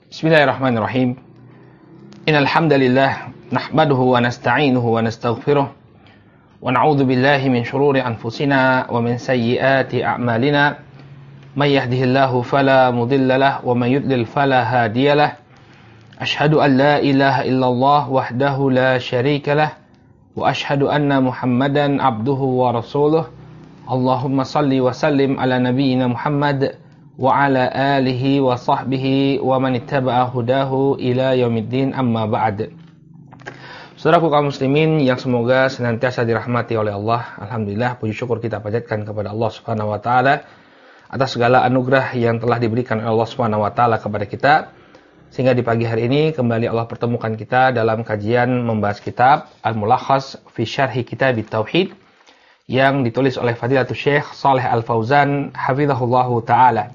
Bismillahirrahmanirrahim. Innal hamdalillah nahmaduhu wa nasta'inuhu wa nastaghfiruh wa na'udzu billahi min shururi anfusina wa min sayyiati a'malina. May yahdihillahu fala mudilla lahu wa may yudlil fala hadiya lahu. Ashhadu an la ilaha illallah wahdahu la syarika lahu wa ashhadu anna Muhammadan abduhu wa rasuluh. Allahumma salli wa sallim ala nabiyyina Muhammad wa ala alihi wa sahbihi wa man ittaba'a hudahu ila yaumiddin, amma ba'd. Saudaraku kaum muslimin yang semoga senantiasa dirahmati oleh Allah. Alhamdulillah, puji syukur kita panjatkan kepada Allah Subhanahu wa taala atas segala anugerah yang telah diberikan oleh Allah Subhanahu wa taala kepada kita, sehingga di pagi hari ini kembali Allah pertemukan kita dalam kajian membahas kitab Al-Mulakhas fi Syarhi Kitabit Tauhid yang ditulis oleh Fadilatul Syekh Shalih Al-Fauzan hafizahullahu taala.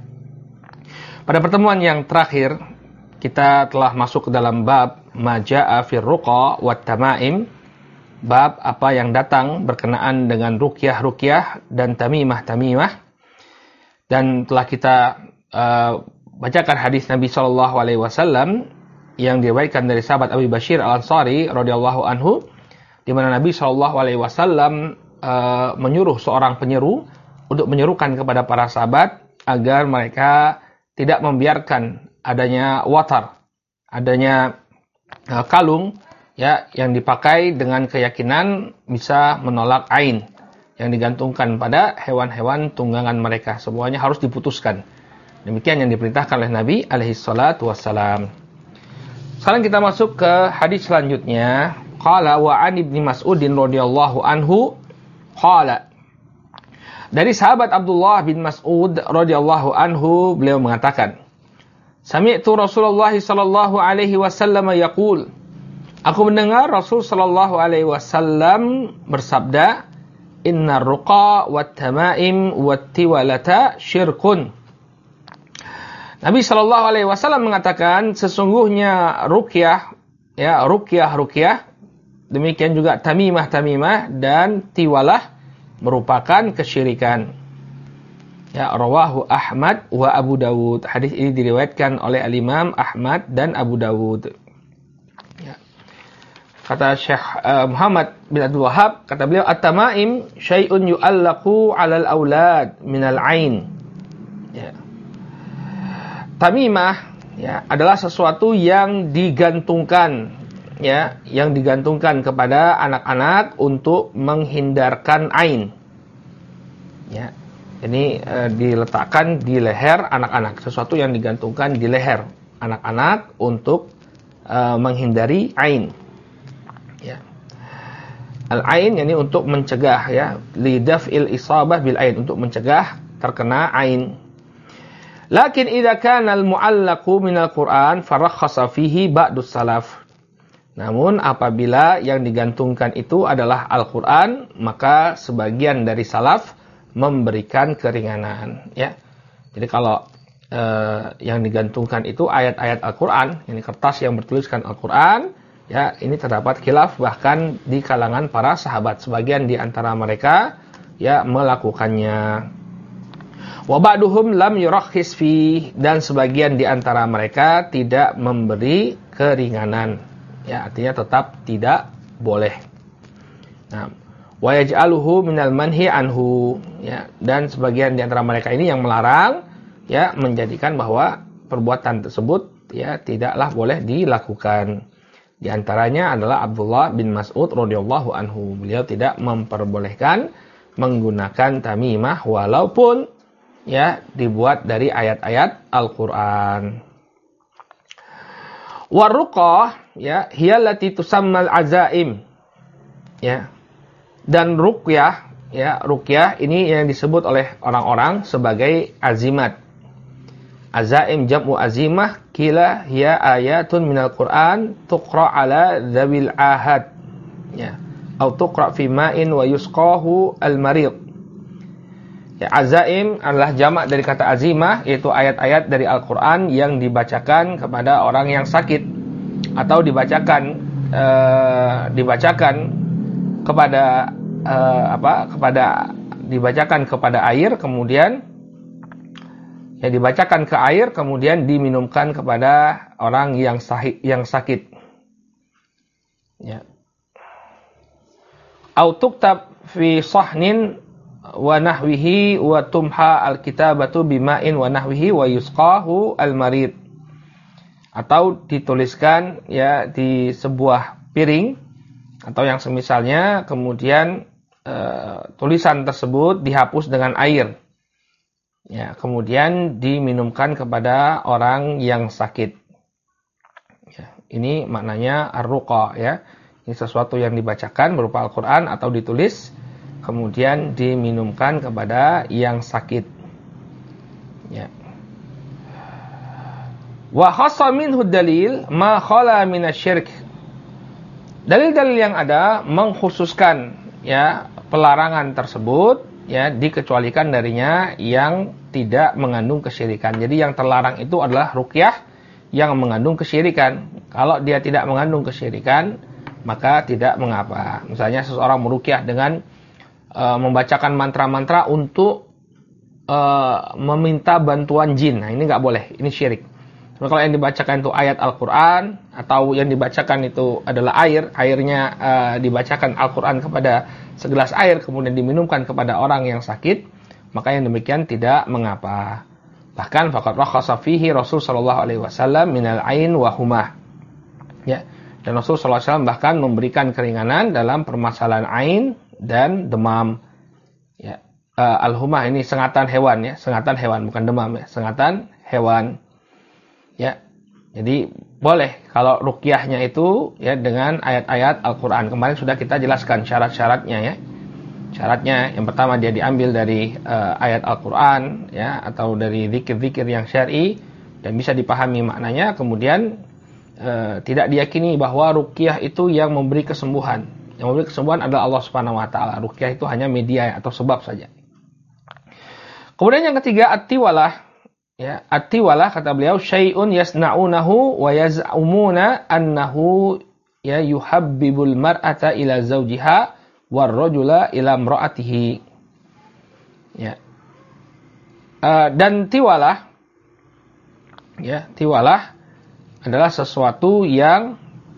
Pada pertemuan yang terakhir, kita telah masuk ke dalam bab Maja'a fir Ruqa wat Tamaim, bab apa yang datang berkenaan dengan ruqyah-ruqyah dan tamimah-tamimah, dan telah kita bacakan hadis Nabi sallallahu alaihi wasallam yang diriwayatkan dari sahabat Abu Bashir Al-Ansari radhiyallahu anhu, di mana Nabi sallallahu alaihi wasallam menyuruh seorang penyeru untuk menyerukan kepada para sahabat agar mereka tidak membiarkan adanya watar, adanya kalung ya yang dipakai dengan keyakinan bisa menolak ain yang digantungkan pada hewan-hewan tunggangan mereka. Semuanya harus diputuskan. Demikian yang diperintahkan oleh Nabi alaihi salatu wassalam. Sekarang kita masuk ke hadis selanjutnya. Qala wa an ibni Mas'udin radhiyallahu anhu qala. Dari sahabat Abdullah bin Mas'ud radhiyallahu anhu, beliau mengatakan, Sami'tu Rasulullah sallallahu alaihi wasallam yaqul. Aku mendengar Rasul sallallahu alaihi wasallam bersabda, Innar ruqa wat tamaim wat tiwalata syirkun. Nabi sallallahu alaihi wasallam mengatakan, sesungguhnya ruqyah, ya ruqyah, demikian juga tamimah dan tiwalah merupakan kesyirikan. Ya, rawahu Ahmad wa Abu Dawud. Hadis ini diriwayatkan oleh Al-Imam Ahmad dan Abu Dawud. Ya. Kata Syekh Muhammad bin Abdul Wahhab, kata beliau, at-tamaim syai'un yu'allaqu 'alal aulad minal 'ain. Ya. Tamimah ya adalah sesuatu yang digantungkan, ya, yang digantungkan kepada anak-anak untuk menghindarkan ain. Ya. Ini diletakkan di leher anak-anak, sesuatu yang digantungkan di leher anak-anak untuk menghindari ain. Ya. Al-ain ini untuk mencegah, ya, lidaf'il isabah bil ain, untuk mencegah terkena ain. Lakin idza kana al-mu'allaqu minal Qur'an farakhasa fihi ba'dus salaf. Namun apabila yang digantungkan itu adalah Al-Qur'an, maka sebagian dari salaf memberikan keringanan, ya. Jadi kalau yang digantungkan itu ayat-ayat Al-Qur'an, ini kertas yang bertuliskan Al-Qur'an, ya, ini terdapat khilaf bahkan di kalangan para sahabat. Sebagian di antara mereka ya melakukannya. Wa ba'duhum lam yurakhis fi, dan sebagian di antara mereka tidak memberi keringanan. Ya, artinya tetap tidak boleh. Nah, wa yaj'aluhu minal manhi anhu, ya, dan sebagian di antara mereka ini yang melarang, ya, menjadikan bahwa perbuatan tersebut ya tidaklah boleh dilakukan. Di antaranya adalah Abdullah bin Mas'ud radhiyallahu anhu. Beliau tidak memperbolehkan menggunakan tamimah walaupun ya dibuat dari ayat-ayat Al-Qur'an. Waruqah ya hiyallati tusammal azaim. Ya. Dan ruqyah, ya, ruqyah ini yang disebut oleh orang-orang sebagai azimat. Azaim jam'u azimah, kila hiya ayatun minal Qur'an tuqra ala dzawil ahad. Ya. Atau tuqra fi ma'in wa yusqahu al-marid. Ya, azaim adalah jamak dari kata azimah, yaitu ayat-ayat dari Al-Qur'an yang dibacakan kepada orang yang sakit atau dibacakan kepada dibacakan kepada air, kemudian Ya, dibacakan ke air kemudian diminumkan kepada orang yang sakit. Ya. Au tuktab fi sahnin wa nahwihi wa tumha alkitabatu bima'in wa nahwihi wa yusqahu almarid. Atau dituliskan ya di sebuah piring atau yang semisalnya, kemudian tulisan tersebut dihapus dengan air. Ya, kemudian diminumkan kepada orang yang sakit. Ya, ini maknanya ar-ruqa ya. Ini sesuatu yang dibacakan berupa Al-Qur'an atau ditulis kemudian diminumkan kepada yang sakit. Ya. Wa khassa minhu dalil ma khala minasy-syirk. Dalil-dalil yang ada mengkhususkan ya pelarangan tersebut ya dikecualikan darinya yang tidak mengandung kesyirikan. Jadi yang terlarang itu adalah ruqyah yang mengandung kesyirikan. Kalau dia tidak mengandung kesyirikan, maka tidak mengapa. Misalnya seseorang meruqyah dengan membacakan mantra-mantra untuk meminta bantuan jin. Nah, ini nggak boleh. Ini syirik. Kalau yang dibacakan itu ayat Al-Quran atau yang dibacakan itu adalah airnya dibacakan Al-Quran kepada segelas air kemudian diminumkan kepada orang yang sakit, maka yang demikian tidak mengapa. Bahkan faqad rakhasa fihi Rasul sallallahu alaihi wasallam minal ain wa humah. Ya, dan Rasul sallallahu alaihi wasallam bahkan memberikan keringanan dalam permasalahan ain dan demam. Ya, al-humah ini sengatan hewan ya, sengatan hewan bukan demam ya, sengatan hewan. Ya, jadi boleh kalau ruqyahnya itu ya dengan ayat-ayat Al-Quran. Kemarin sudah kita jelaskan syarat-syaratnya ya. Syaratnya yang pertama dia diambil dari ayat Al-Quran ya atau dari zikir-zikir yang syar'i dan bisa dipahami maknanya. Kemudian tidak diyakini bahwa ruqyah itu yang memberi kesembuhan. Yang memberi kesembuhan adalah Allah Subhanahu wa taala. Ruqyah itu hanya media atau sebab saja. Kemudian yang ketiga at-tiwalah. Ya, at-tiwalah kata beliau syai'un yasna'unahu wa yaz'umuna annahu ya yuhabbibul mar'ata ila zawjiha war rajula ila imra'atihi. Ya. Dan tiwalah ya, tiwalah adalah sesuatu yang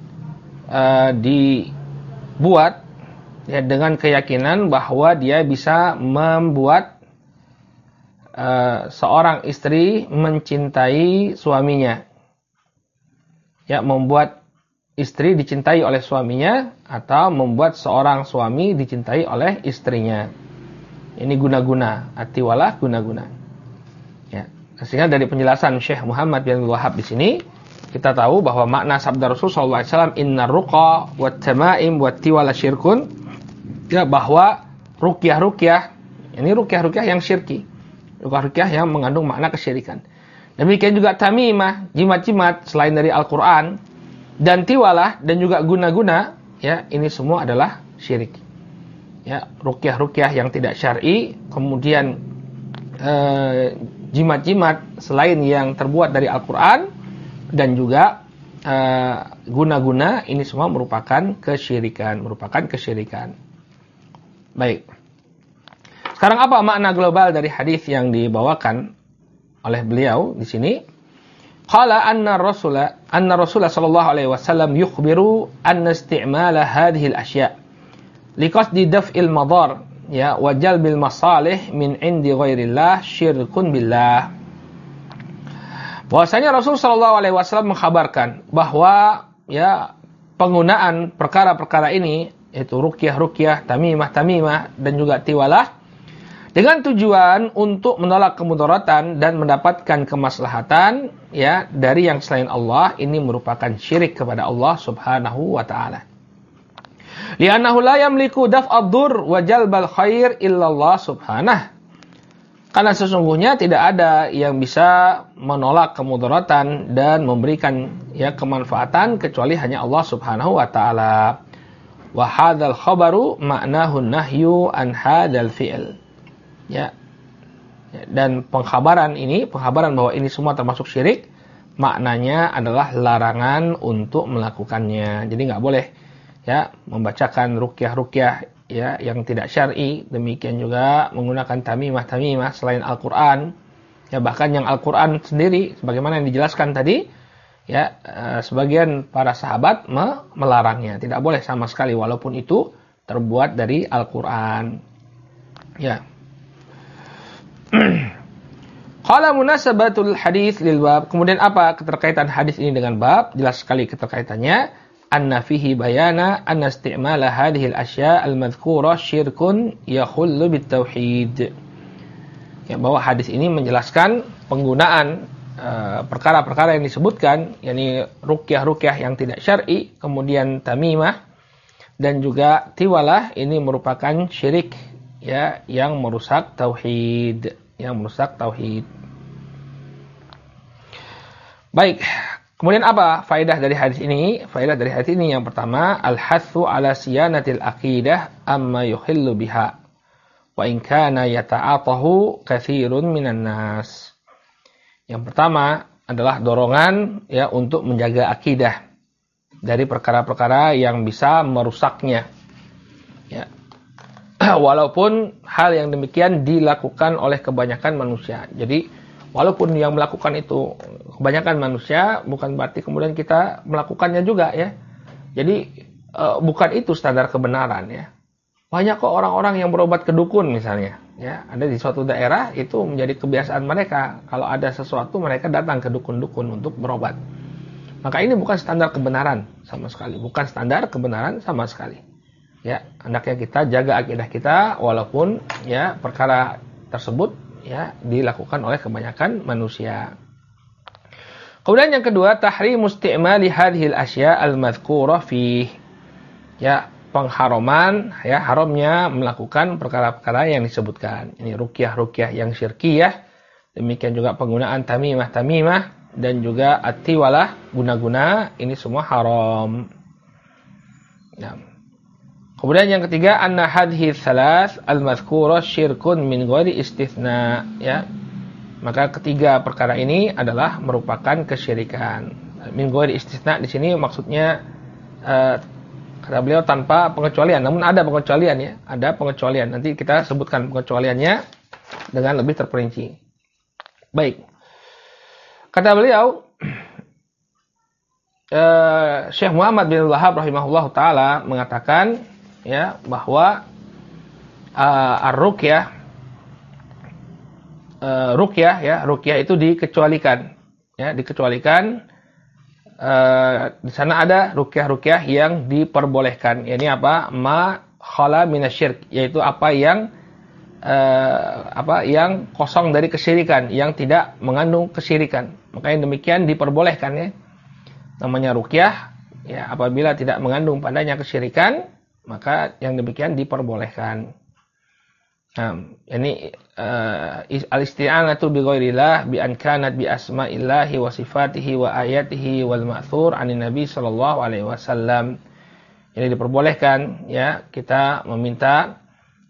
dibuat ya dengan keyakinan bahwa dia bisa membuat seorang istri mencintai suaminya. Ya, membuat istri dicintai oleh suaminya atau membuat seorang suami dicintai oleh istrinya. Ini guna-guna, atiwalah guna-guna. Ya, sehingga dari penjelasan Syekh Muhammad bin Wahab di sini kita tahu bahwa makna sabda Rasul sallallahu alaihi wasallam innar ruqa wat tamaim wat tiwala syirkun, ya, bahwa ruqyah ini ruqyah yang syirki. Ruqyah yang mengandung makna kesyirikan. Demikian juga tamimah, jimat-jimat selain dari Al-Quran, dan tiwalah, dan juga guna-guna, ya, ini semua adalah syirik. Ya, ruqyah yang tidak syar'i, kemudian jimat-jimat selain yang terbuat dari Al-Quran, dan juga guna-guna, ini semua merupakan kesyirikan. Baik. Sekarang apa makna global dari hadis yang dibawakan oleh beliau di sini? Qala anna Rasulullah sallallahu alaihi wasallam yukhbiru anna isti'mala hadhihi al-ashya' liqasdi daf'il madar ya wa jalbil masalih min indi ghairillah syirkun billah. Bahwasanya Rasul sallallahu alaihi wasallam mengkhabarkan bahwa ya penggunaan perkara-perkara ini yaitu ruqyah, tamimah dan juga tiwalah dengan tujuan untuk menolak kemudaratan dan mendapatkan kemaslahatan ya dari yang selain Allah, ini merupakan syirik kepada Allah Subhanahu wa taala. Li'annahu la yamliku daf'ad-dur wa jalbal khair illa Allah Subhanahu. Karena sesungguhnya tidak ada yang bisa menolak kemudaratan dan memberikan ya kemanfaatan kecuali hanya Allah Subhanahu wa taala. Wa hadzal khabaru ma'nahu nahyu an hadzal fi'l. Ya. Dan pengkhabaran bahwa ini semua termasuk syirik, maknanya adalah larangan untuk melakukannya. Jadi nggak boleh ya membacakan ruqyah ya yang tidak syar'i, demikian juga menggunakan tamimah selain Al-Qur'an Ya, bahkan yang Al-Qur'an sendiri sebagaimana yang dijelaskan tadi, ya, sebagian para sahabat melarangnya. Tidak boleh sama sekali walaupun itu terbuat dari Al-Qur'an. Ya. Qala munasabatul hadis lil bab. Kemudian apa keterkaitan hadis ini dengan bab? Jelas sekali keterkaitannya. Anna fihi bayana anna isti'mala hadhihi al-asya' al-madhkura syirkun yakhullu bit tauhid. Ya, bahwa hadis ini menjelaskan penggunaan perkara-perkara yang disebutkan, yakni ruqyah-ruqyah yang tidak syar'i, kemudian tamimah dan juga tiwalah, ini merupakan syirik, ya, yang merusak tauhid, Baik, kemudian apa faedah dari hadis ini? Faedah dari hadis ini yang pertama, al-hathu ala siyanatil aqidah amma yuhillu biha wa in kana yata'atahu katsirun minan nas. Yang pertama adalah dorongan, ya, untuk menjaga akidah dari perkara-perkara yang bisa merusaknya. Ya. Walaupun hal yang demikian dilakukan oleh kebanyakan manusia. Jadi walaupun yang melakukan itu kebanyakan manusia, bukan berarti kemudian kita melakukannya juga, ya. Jadi bukan itu standar kebenaran, ya. Banyak kok orang-orang yang berobat ke dukun misalnya, ya. Ada di suatu daerah itu menjadi kebiasaan mereka. Kalau ada sesuatu mereka datang ke dukun-dukun untuk berobat. Maka ini bukan standar kebenaran sama sekali, Ya, hendaknya kita jaga akidah kita walaupun, ya, perkara tersebut, ya, dilakukan oleh kebanyakan manusia. Kemudian yang kedua, tahrimu isti'mali hadhil asya' al-madhkurah fi, ya, pengharaman, ya, haramnya melakukan perkara-perkara yang disebutkan. Ini ruqyah-ruqyah yang syirkiyah, demikian juga penggunaan tamimah dan juga at-tiwalah, guna-guna, ini semua haram. Nah. Kemudian yang ketiga, anna hadhihi tsalath al-madhkurah syirkun min ghairi istitsna, ya. Maka ketiga perkara ini adalah merupakan kesyirikan. Min ghairi istitsna di sini maksudnya kata beliau tanpa pengecualian, namun ada pengecualian, ya. Ada pengecualian. Nanti kita sebutkan pengecualiannya dengan lebih terperinci. Baik. Kata beliau, Syekh Muhammad bin Wahab rahimahullahu taala mengatakan, ya, bahwa ar-ruqyah itu dikecualikan, ya, di sana ada ruqyah-ruqyah yang diperbolehkan. Ini apa? Ma khala minasyirk, yaitu apa yang kosong dari kesyirikan, yang tidak mengandung kesyirikan. Maka yang demikian diperbolehkan, ya. Namanya ruqyah, ya, apabila tidak mengandung padanya kesyirikan, maka yang demikian diperbolehkan. Nah, ini al-isti'anatu bi ghairillah bi an kanat bi asma'illahi wa sifatihi wa ayatihi wal ma'thur 'anin nabi sallallahu alaihi wasallam. Ini diperbolehkan, ya, kita meminta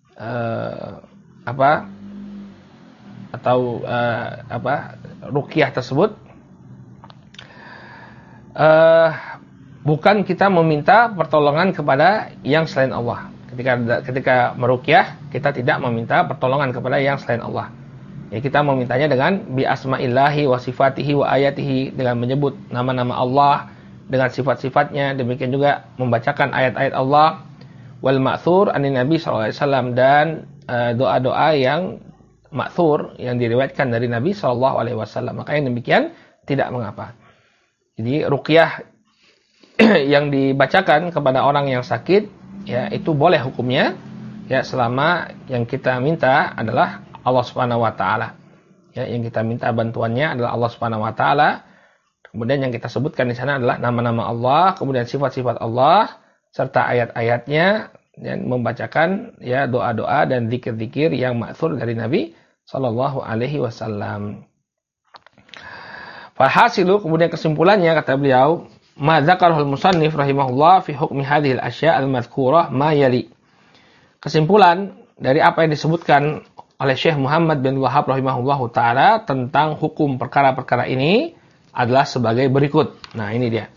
ruqyah tersebut, bukan kita meminta pertolongan kepada yang selain Allah. Ketika meruqyah, kita tidak meminta pertolongan kepada yang selain Allah. Ya, kita memintanya dengan bi asma'illahi wa sifatihi wa ayatihi, dengan menyebut nama-nama Allah dengan sifat-sifatnya, demikian juga membacakan ayat-ayat Allah, wal ma'thur anin nabi sallallahu alaihi wasallam, dan doa-doa yang ma'thur yang diriwayatkan dari Nabi sallallahu alaihi wasallam. Maka yang demikian tidak mengapa. Jadi ruqyah yang dibacakan kepada orang yang sakit, ya, itu boleh hukumnya, ya, selama yang kita minta adalah Allah Subhanahu wa taala. Ya, yang kita minta bantuannya adalah Allah Subhanahu wa taala. Kemudian yang kita sebutkan di sana adalah nama-nama Allah, kemudian sifat-sifat Allah serta ayat-ayatnya, dan membacakan, ya, doa-doa dan zikir-zikir yang ma'thur dari Nabi sallallahu alaihi wasallam. Falhasilu, kemudian kesimpulannya kata beliau, ma dzakarahul musannif rahimahullah fi hukmi hadhil asya' al-madhkurah ma yali. Kesimpulan dari apa yang disebutkan oleh Syekh Muhammad bin Wahab rahimahullahu taala tentang hukum perkara-perkara ini adalah sebagai berikut. Nah, ini dia.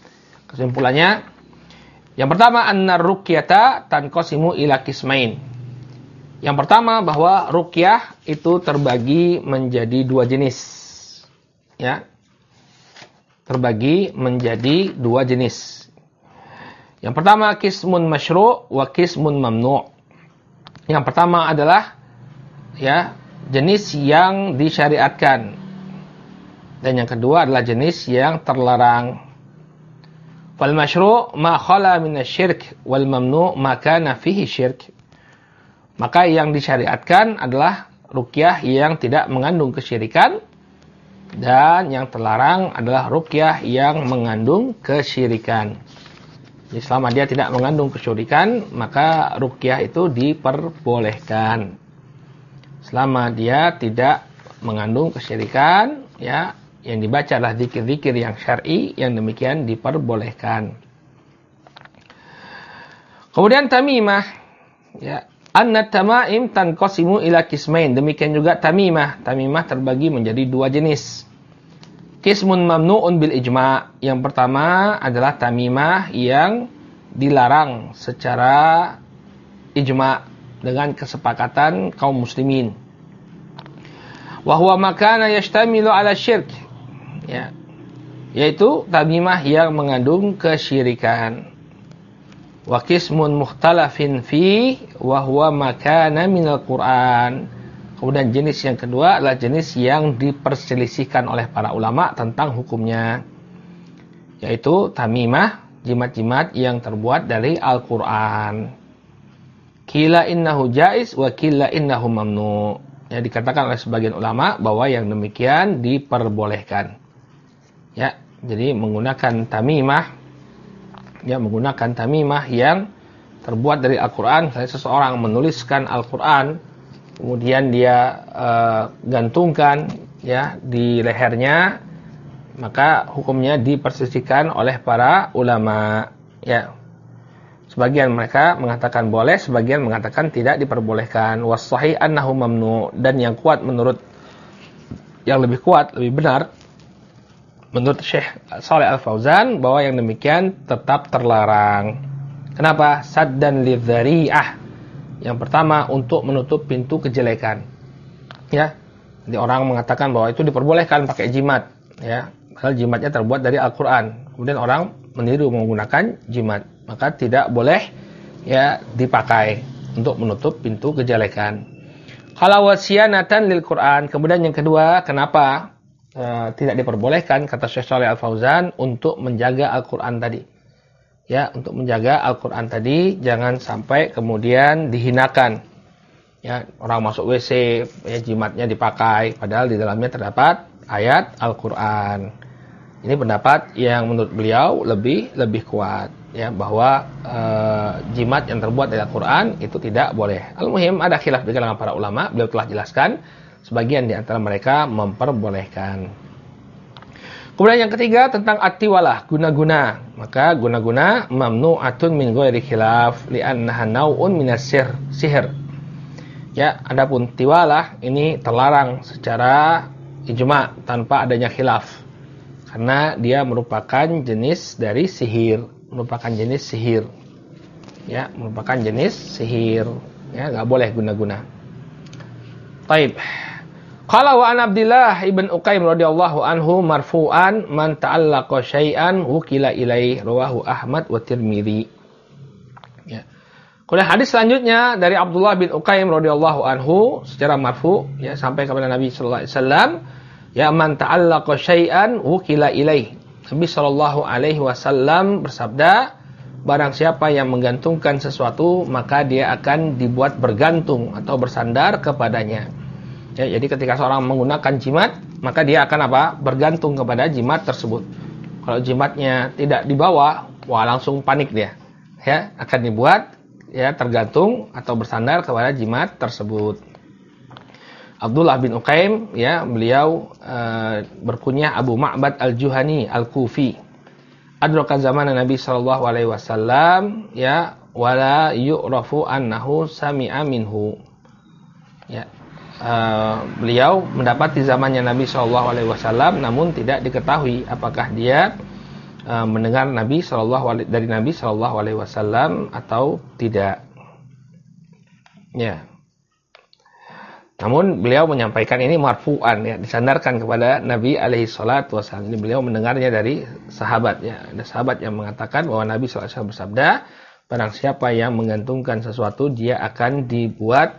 Kesimpulannya, yang pertama, annar ruqyata tanqasimu ila qismain. Yang pertama bahwa ruqyah itu terbagi menjadi dua jenis. Ya. Terbagi menjadi dua jenis. Yang pertama qismun masyru' wa qismun mamnu'. Yang pertama adalah ya, jenis yang disyariatkan. Dan yang kedua adalah jenis yang terlarang. Fal masyru' ma khala minasyirk wal mamnu' ma kana fihi syirk. Maka yang disyariatkan adalah ruqyah yang tidak mengandung kesyirikan, dan yang terlarang adalah ruqyah yang mengandung kesyirikan. Jadi selama dia tidak mengandung kesyirikan, maka ruqyah itu diperbolehkan. Selama dia tidak mengandung kesyirikan, ya, yang dibaca adalah zikir-zikir yang syar'i, yang demikian diperbolehkan. Kemudian tamimah, ya. Anna tamaim tanqasimu ila qismain. Demikian juga tamimah. Tamimah terbagi menjadi dua jenis. Qismun mamnu'un bil ijma'. Yang pertama adalah tamimah yang dilarang secara ijma' dengan kesepakatan kaum muslimin. Wa huwa ma kana yashtamilu ala syirk. Ya. Yaitu tamimah yang mengandung kesyirikan. Wa qismun mukhtalafin fi wa huwa ma kana minal Qur'an. Kemudian jenis yang kedua adalah jenis yang diperselisihkan oleh para ulama tentang hukumnya, yaitu tamimah, jimat-jimat yang terbuat dari Al-Qur'an. Qila innahu jaiz wa qila innahu mamnu. Ya, dikatakan oleh sebagian ulama bahwa yang demikian diperbolehkan. Ya, jadi menggunakan tamimah, ya, menggunakan tamimah yang terbuat dari Al-Quran. Misalnya seseorang menuliskan Al-Quran, kemudian dia gantungkan, ya, di lehernya, maka hukumnya dipersisikan oleh para ulama. Ya, sebagian mereka mengatakan boleh, sebagian mengatakan tidak diperbolehkan. Was-shahih annahu mamnu. Dan yang kuat menurut, yang lebih kuat, lebih benar, menurut Syekh Shalih Al-Fauzan, bahwa yang demikian tetap terlarang. Kenapa? Saddan lidzari'ah. Yang pertama, untuk menutup pintu kejelekan. Ya. Jadi orang mengatakan bahwa itu diperbolehkan pakai jimat, ya. Padahal jimatnya terbuat dari Al-Qur'an. Kemudian orang meniru menggunakan jimat, maka tidak boleh, ya, dipakai untuk menutup pintu kejelekan. Kalau wasiyanatan lil Qur'an. Kemudian yang kedua, kenapa tidak diperbolehkan, kata Syekh Shalih Al-Fauzan, untuk menjaga Al-Quran tadi. Ya, untuk menjaga Al-Quran tadi, jangan sampai kemudian dihinakan. Ya, orang masuk WC, ya, jimatnya dipakai, padahal di dalamnya terdapat ayat Al-Quran. Ini pendapat yang menurut beliau lebih kuat, ya, bahwa jimat yang terbuat dari Al-Quran itu tidak boleh. Al-muhim, ada khilaf di kalangan para ulama, beliau telah jelaskan. Sebagian di antara mereka memperbolehkan. Kemudian yang ketiga tentang at-tiwalah, guna-guna. Maka guna-guna mamnu'atun min ghairi khilaf li'annaha naw'un minas sihir. Ya, adapun tiwalah ini terlarang secara ijma' tanpa adanya khilaf. Karena dia merupakan jenis dari sihir, merupakan jenis sihir. Ya, merupakan jenis sihir. Ya, enggak boleh guna-guna. Baik. Qala wa an Abdillah ibn Uqaim radhiyallahu anhu marfu'an man ta'allaqa syai'an wukila ilaih, rawahu Ahmad wa Tirmidzi. Ya. Kemudian hadis selanjutnya dari Abdullah bin Uqaim radhiyallahu anhu secara marfu, ya, sampai kepada Nabi sallallahu alaihi wasallam, ya, man ta'allaqa syai'an wukila ilaih. Nabi sallallahu alaihi wasallam bersabda, barang siapa yang menggantungkan sesuatu, maka dia akan dibuat bergantung atau bersandar kepadanya. Ya, jadi ketika seorang menggunakan jimat, maka dia akan apa? Bergantung kepada jimat tersebut. Kalau jimatnya tidak dibawa, wah, langsung panik dia. Ya, akan dibuat, ya, tergantung atau bersandar kepada jimat tersebut. Abdullah bin Uqaim, ya, beliau berkunyah Abu Ma'bad Al-Juhani Al-Kufi. Adraka zaman Nabi sallallahu alaihi wasallam, ya, wala yu'rafu annahu sami'a minhu. Ya. Beliau mendapati zamannya Nabi SAW, namun tidak diketahui apakah dia mendengar dari Nabi SAW atau tidak. Ya. Namun beliau menyampaikan ini marfu'an, ya, disandarkan kepada Nabi alaihi salatu wasallam. Ini beliau mendengarnya dari sahabat, ya. Ada sahabat yang mengatakan bahwa Nabi sallallahu alaihi wasallam bersabda, barang siapa yang menggantungkan sesuatu, dia akan dibuat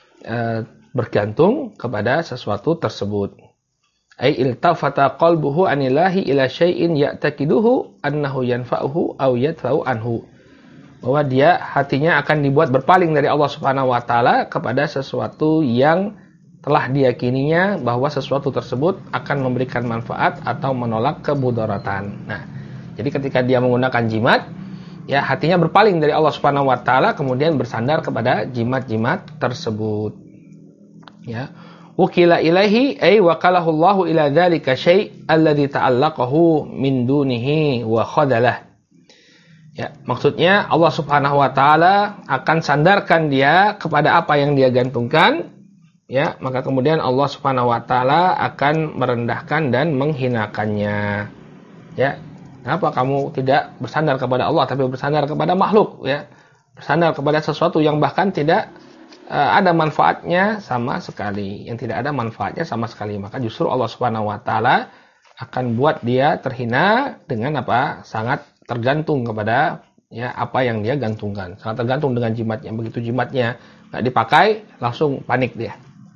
bergantung kepada sesuatu tersebut. Ai iltafata qalbuhu anillahi ila syai'in ya'taqiduhu annahu yanfa'uhu aw yadfa'u anhu. Bahwa dia hatinya akan dibuat berpaling dari Allah Subhanahu wa taala kepada sesuatu yang telah diyakininya bahwa sesuatu tersebut akan memberikan manfaat atau menolak kemudaratan. Nah, jadi ketika dia menggunakan jimat, ya hatinya berpaling dari Allah Subhanahu wa taala kemudian bersandar kepada jimat-jimat tersebut. Ya. Wukila ilaihi ay wakalahu Allahu ila dzalika syai' alladzi ta'allaqahu min dunihi wa khadalah. Ya, maksudnya Allah Subhanahu wa taala akan sandarkan dia kepada apa yang dia gantungkan, ya, maka kemudian Allah Subhanahu wa taala akan merendahkan dan menghinakannya. Ya. Kenapa kamu tidak bersandar kepada Allah tapi bersandar kepada makhluk, ya? Bersandar kepada sesuatu yang bahkan tidak ada manfaatnya sama sekali, yang tidak ada manfaatnya sama sekali, maka justru Allah Subhanahu wa taala akan buat dia terhina dengan apa? Sangat tergantung kepada, ya, apa yang dia gantungkan. Sangat tergantung dengan jimatnya. Begitu jimatnya enggak dipakai, langsung panik dia.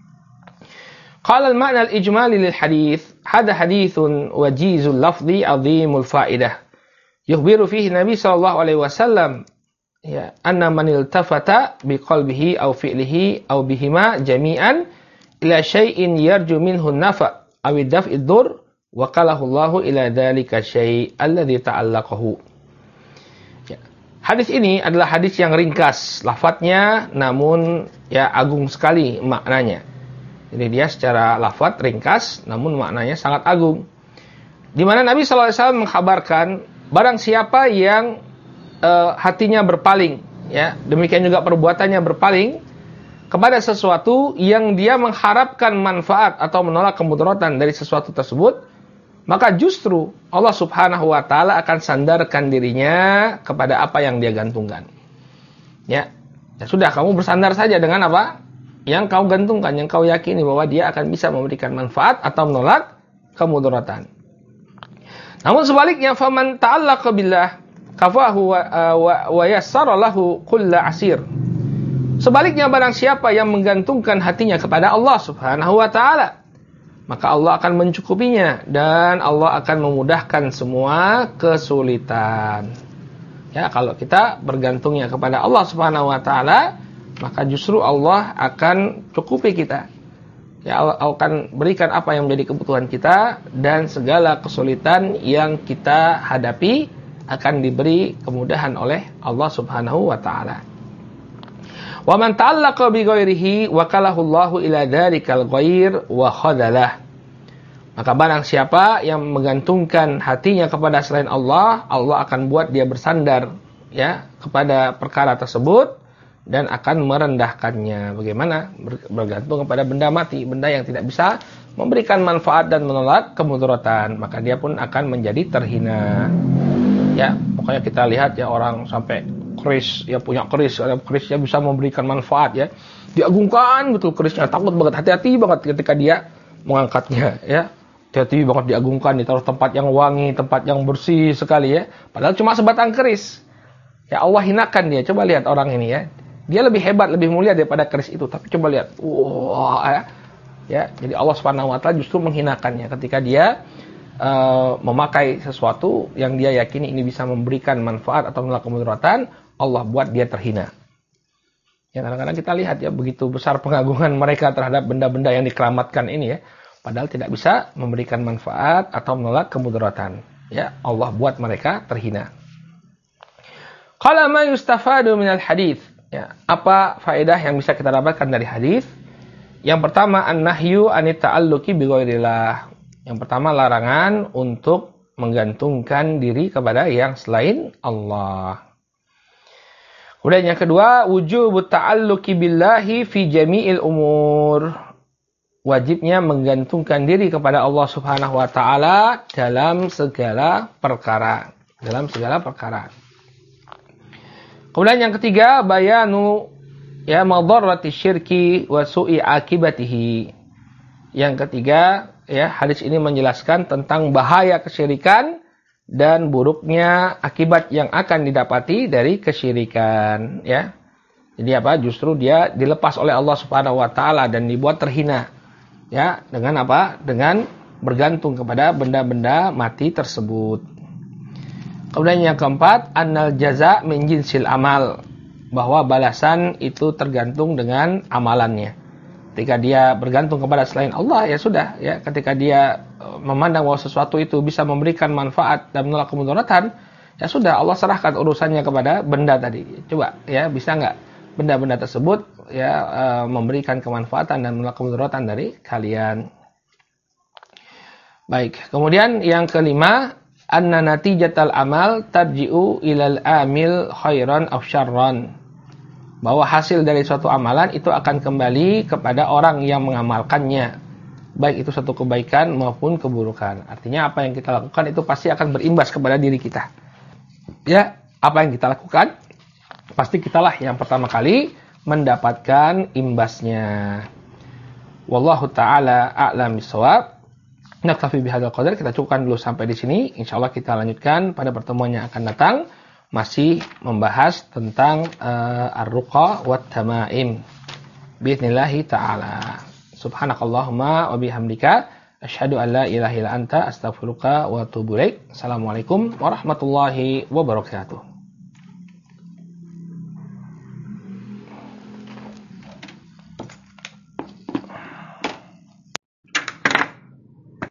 Qala al-ma'na al-ijmali lil hadits, hada haditsun wajizul lafzi azimul fa'idah. Yukhbiru fihi Nabi sallallahu alaihi wasallam, ya, anna man iltafata biqalbihi aw fi'lihi aw bihima jami'an ila syai'in yarju minhu an-nafa' aw ad-daf'i ad-dur wakalahu Allahu ila dzalika syai' alladzi ta'allaqahu. Ya. Hadis ini adalah hadis yang ringkas lafadznya, namun ya agung sekali maknanya. Jadi dia secara lafadz ringkas, namun maknanya sangat agung. Di mana Nabi sallallahu alaihi wasallam mengkhabarkan barang siapa yang hatinya berpaling, ya, demikian juga perbuatannya berpaling kepada sesuatu yang dia mengharapkan manfaat atau menolak kemudaratan dari sesuatu tersebut, maka justru Allah Subhanahu wa taala akan sandarkan dirinya kepada apa yang dia gantungkan. Ya. Ya sudah, kamu bersandar saja dengan apa? Yang kau gantungkan, yang kau yakini bahwa dia akan bisa memberikan manfaat atau menolak kemudaratan. Namun sebaliknya, faman ta'allaqa billah kafahu wa yassara lahu kulla asir. Sebaliknya, barang siapa yang menggantungkan hatinya kepada Allah Subhanahu wa taala, maka Allah akan mencukupinya dan Allah akan memudahkan semua kesulitan. Ya, kalau kita bergantungnya kepada Allah Subhanahu wa taala, maka justru Allah akan cukupi kita. Ya, Allah akan berikan apa yang menjadi kebutuhan kita dan segala kesulitan yang kita hadapi akan diberi kemudahan oleh Allah Subhanahu wa taala. Wa man ta'allaqa bi ghairihi wakalahu Allahu ila dzarikal ghair wa khadalah. Maka barang siapa yang menggantungkan hatinya kepada selain Allah, Allah akan buat dia bersandar, ya, kepada perkara tersebut dan akan merendahkannya. Bagaimana? Bergantung kepada benda mati, benda yang tidak bisa memberikan manfaat dan menolak kemudaratan, maka dia pun akan menjadi terhina. Ya, pokoknya kita lihat ya orang sampai keris, ya punya keris, ada kerisnya bisa memberikan manfaat, ya. Diagungkan betul kerisnya, takut banget, hati-hati banget ketika dia mengangkatnya, ya. Hati-hati banget diagungkan, ditaruh tempat yang wangi, tempat yang bersih sekali, ya. Padahal cuma sebatang keris. Ya, Allah hinakan dia. Coba lihat orang ini, ya. Dia lebih hebat, lebih mulia daripada keris itu. Tapi coba lihat. Wah, ya. Jadi Allah Subhanahu wa taala justru menghinakannya ketika dia memakai sesuatu yang dia yakini ini bisa memberikan manfaat atau menolak kemudaratan, Allah buat dia terhina. Ya, kadang-kadang kita lihat ya begitu besar pengagungan mereka terhadap benda-benda yang dikeramatkan ini, ya. Padahal tidak bisa memberikan manfaat atau menolak kemudaratan. Ya, Allah buat mereka terhina. Qala ma yustafadu minal hadits. Ya, apa faedah yang bisa kita dapatkan dari hadis? Yang pertama, an-nahyu anit ta'alluqi bi ghairillah. Yang pertama, larangan untuk menggantungkan diri kepada yang selain Allah. Kemudian yang kedua, wujubut ta'alluqi billahi fi jami'il umur. Wajibnya menggantungkan diri kepada Allah Subhanahu wa taala dalam segala perkara. Dalam segala perkara. Kemudian yang ketiga, bayanu ya madharrati syirki wa su'i akibatihi. Yang ketiga, ya hadis ini menjelaskan tentang bahaya kesyirikan dan buruknya akibat yang akan didapati dari kesyirikan, ya. Jadi apa? Justru dia dilepas oleh Allah Subhanahu wa taala dan dibuat terhina. Ya, dengan apa? Dengan bergantung kepada benda-benda mati tersebut. Kemudian yang keempat, annal jaza min jinsil amal, bahwa balasan itu tergantung dengan amalannya. Ketika dia bergantung kepada selain Allah, ya sudah, ya ketika dia memandang bahwa sesuatu itu bisa memberikan manfaat dan menolak kemudaratan, ya sudah, Allah serahkan urusannya kepada benda tadi. Coba ya, bisa nggak benda-benda tersebut ya memberikan kemanfaatan dan menolak kemudaratan dari kalian. Baik, kemudian yang kelima, anna natijatal amal tarji'u ilal amil khairan aw syarran. Bahwa hasil dari suatu amalan itu akan kembali kepada orang yang mengamalkannya, baik itu suatu kebaikan maupun keburukan. Artinya apa yang kita lakukan itu pasti akan berimbas kepada diri kita. Ya, apa yang kita lakukan pasti kitalah yang pertama kali mendapatkan imbasnya. Wallahu taala a'lam bissawab. Naktafi bihadzal qadar, kita cukupkan dulu sampai di sini. Insyaallah kita lanjutkan pada pertemuan yang akan datang, masih membahas tentang ar-ruqa wat tamaim. Biidznillah taala. Subhanakallahumma wa bihamdika asyhadu an la ilaha illa anta astaghfiruka wa atubu ilaik. Assalamualaikum warahmatullahi wabarakatuh.